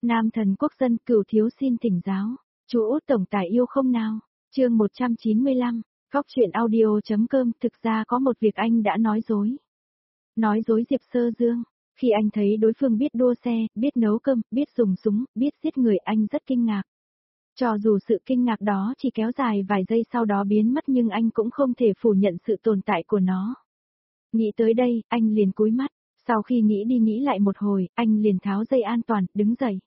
Nam thần quốc dân Cửu thiếu xin thỉnh giáo. Chú Út tổng tài yêu không nào? Chương 195. Góc truyện audio.com. Thực ra có một việc anh đã nói dối. Nói dối Diệp Sơ Dương. Khi anh thấy đối phương biết đua xe, biết nấu cơm, biết dùng súng, biết giết người, anh rất kinh ngạc. Cho dù sự kinh ngạc đó chỉ kéo dài vài giây sau đó biến mất nhưng anh cũng không thể phủ nhận sự tồn tại của nó. Nghĩ tới đây, anh liền cúi mắt. Sau khi nghĩ đi nghĩ lại một hồi, anh liền tháo dây an toàn, đứng dậy.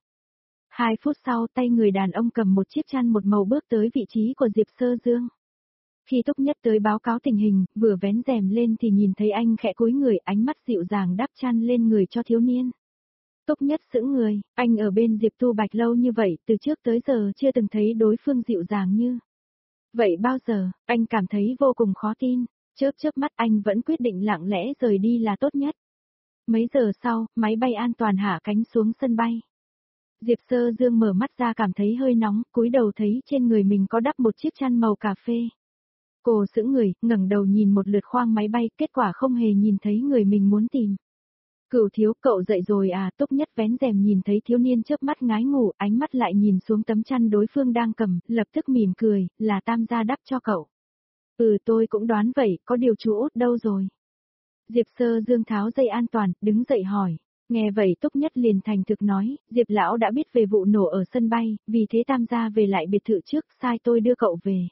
2 phút sau, tay người đàn ông cầm một chiếc chăn một màu bước tới vị trí của Diệp Sơ Dương. Khi Túc Nhất tới báo cáo tình hình, vừa vén rèm lên thì nhìn thấy anh khẽ cúi người, ánh mắt dịu dàng đắp chăn lên người cho thiếu niên. Túc Nhất sững người, anh ở bên Diệp Tu Bạch lâu như vậy, từ trước tới giờ chưa từng thấy đối phương dịu dàng như vậy bao giờ, anh cảm thấy vô cùng khó tin, chớp chớp mắt anh vẫn quyết định lặng lẽ rời đi là tốt nhất. Mấy giờ sau, máy bay an toàn hạ cánh xuống sân bay. Diệp Sơ Dương mở mắt ra cảm thấy hơi nóng, cúi đầu thấy trên người mình có đắp một chiếc chăn màu cà phê. Cô sững người, ngẩng đầu nhìn một lượt khoang máy bay, kết quả không hề nhìn thấy người mình muốn tìm. Cửu thiếu, cậu dậy rồi à? Túc Nhất vén rèm nhìn thấy thiếu niên chớp mắt ngái ngủ, ánh mắt lại nhìn xuống tấm chăn đối phương đang cầm, lập tức mỉm cười, là Tam gia đắp cho cậu. Tôi cũng đoán vậy, có điều chú Út đâu rồi? Diệp Sơ Dương tháo dây an toàn, đứng dậy hỏi. Nghe vậy Túc Nhất liền thành thực nói, Diệp lão đã biết về vụ nổ ở sân bay, vì thế Tam gia về lại biệt thự trước, sai tôi đưa cậu về.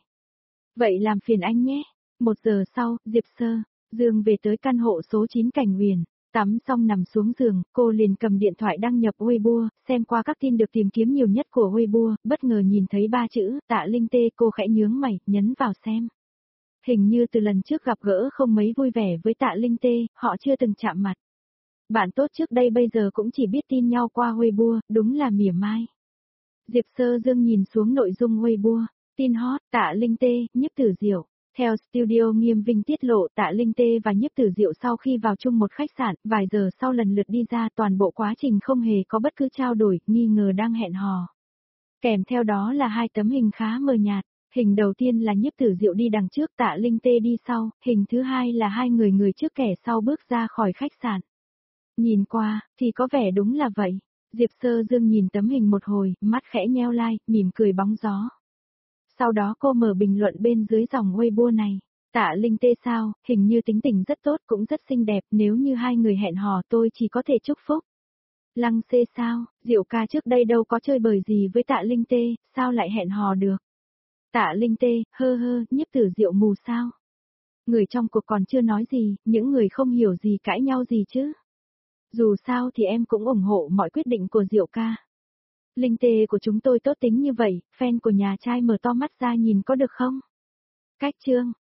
Vậy làm phiền anh nhé. 1 giờ sau, Diệp Sơ Dương về tới căn hộ số 9 Cảnh Huyền. Tắm xong nằm xuống giường, cô liền cầm điện thoại đăng nhập Weibo, xem qua các tin được tìm kiếm nhiều nhất của Weibo, bất ngờ nhìn thấy 3 chữ, Tạ Linh Tê, cô khẽ nhướng mày, nhấn vào xem. Hình như từ lần trước gặp gỡ không mấy vui vẻ với Tạ Linh Tê, họ chưa từng chạm mặt. Bạn tốt trước đây bây giờ cũng chỉ biết tin nhau qua Weibo, đúng là mỉa mai. Diệp Sơ Dương nhìn xuống nội dung Weibo, tin hot, Tạ Linh Tê, Nhiếp Tử Diệu. Theo studio Nghiêm Vinh tiết lộ, Tạ Linh Tê và Nhiếp Tử Diệu sau khi vào chung một khách sạn, vài giờ sau lần lượt đi ra, toàn bộ quá trình không hề có bất cứ trao đổi, nghi ngờ đang hẹn hò. Kèm theo đó là 2 tấm hình khá mờ nhạt. Hình đầu tiên là Nhiếp Tử Diệu đi đằng trước, Tạ Linh Tê đi sau, hình thứ hai là 2 người trước kẻ sau bước ra khỏi khách sạn. Nhìn qua, thì có vẻ đúng là vậy. Diệp Sơ Dương nhìn tấm hình một hồi, mắt khẽ nheo lai, mỉm cười bóng gió. Sau đó cô mở bình luận bên dưới dòng Weibo này. Tạ Linh Tê sao, hình như tính tình rất tốt cũng rất xinh đẹp, nếu như 2 người hẹn hò tôi chỉ có thể chúc phúc. Lăng Xê sao, Diệu ca trước đây đâu có chơi bời gì với Tạ Linh Tê, sao lại hẹn hò được? Tạ Linh Tê, Nhiếp Tử Diệu mù sao? Người trong cuộc còn chưa nói gì, những người không hiểu gì cãi nhau gì chứ? Dù sao thì em cũng ủng hộ mọi quyết định của Diệu ca. Linh Tê của chúng tôi tốt tính như vậy, fan của nhà trai mở to mắt ra nhìn có được không? Cách chương